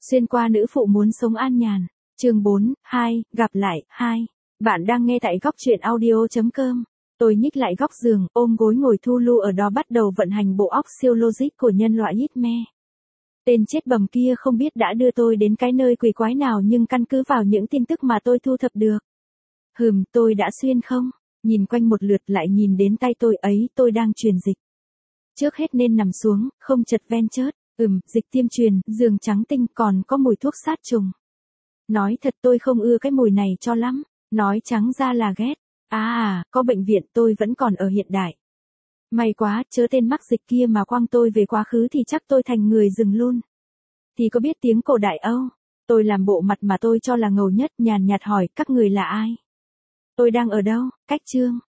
Xuyên qua nữ phụ muốn sống an nhàn. Chương 4, 2, gặp lại, 2. Bạn đang nghe tại góc truyện audio.com. Tôi nhích lại góc giường, ôm gối ngồi thu lu ở đó bắt đầu vận hành bộ óc siêu logic của nhân loại Hitman. Tên chết bầm kia không biết đã đưa tôi đến cái nơi quỷ quái nào nhưng căn cứ vào những tin tức mà tôi thu thập được. Tôi đã xuyên không? Nhìn quanh một lượt lại nhìn đến tay tôi ấy, tôi đang truyền dịch. Trước hết nên nằm xuống, không chật ven chớt. Dịch tiêm truyền, giường trắng tinh còn có mùi thuốc sát trùng. Nói thật tôi không ưa cái mùi này cho lắm, nói trắng ra là ghét. Có bệnh viện tôi vẫn còn ở hiện đại. May quá, chớ tên mắc dịch kia mà quăng tôi về quá khứ thì chắc tôi thành người rừng luôn. Thì có biết tiếng cổ đại Âu. Tôi làm bộ mặt mà tôi cho là ngầu nhất, nhàn nhạt hỏi, các người là ai? Tôi đang ở đâu? Cách Chương.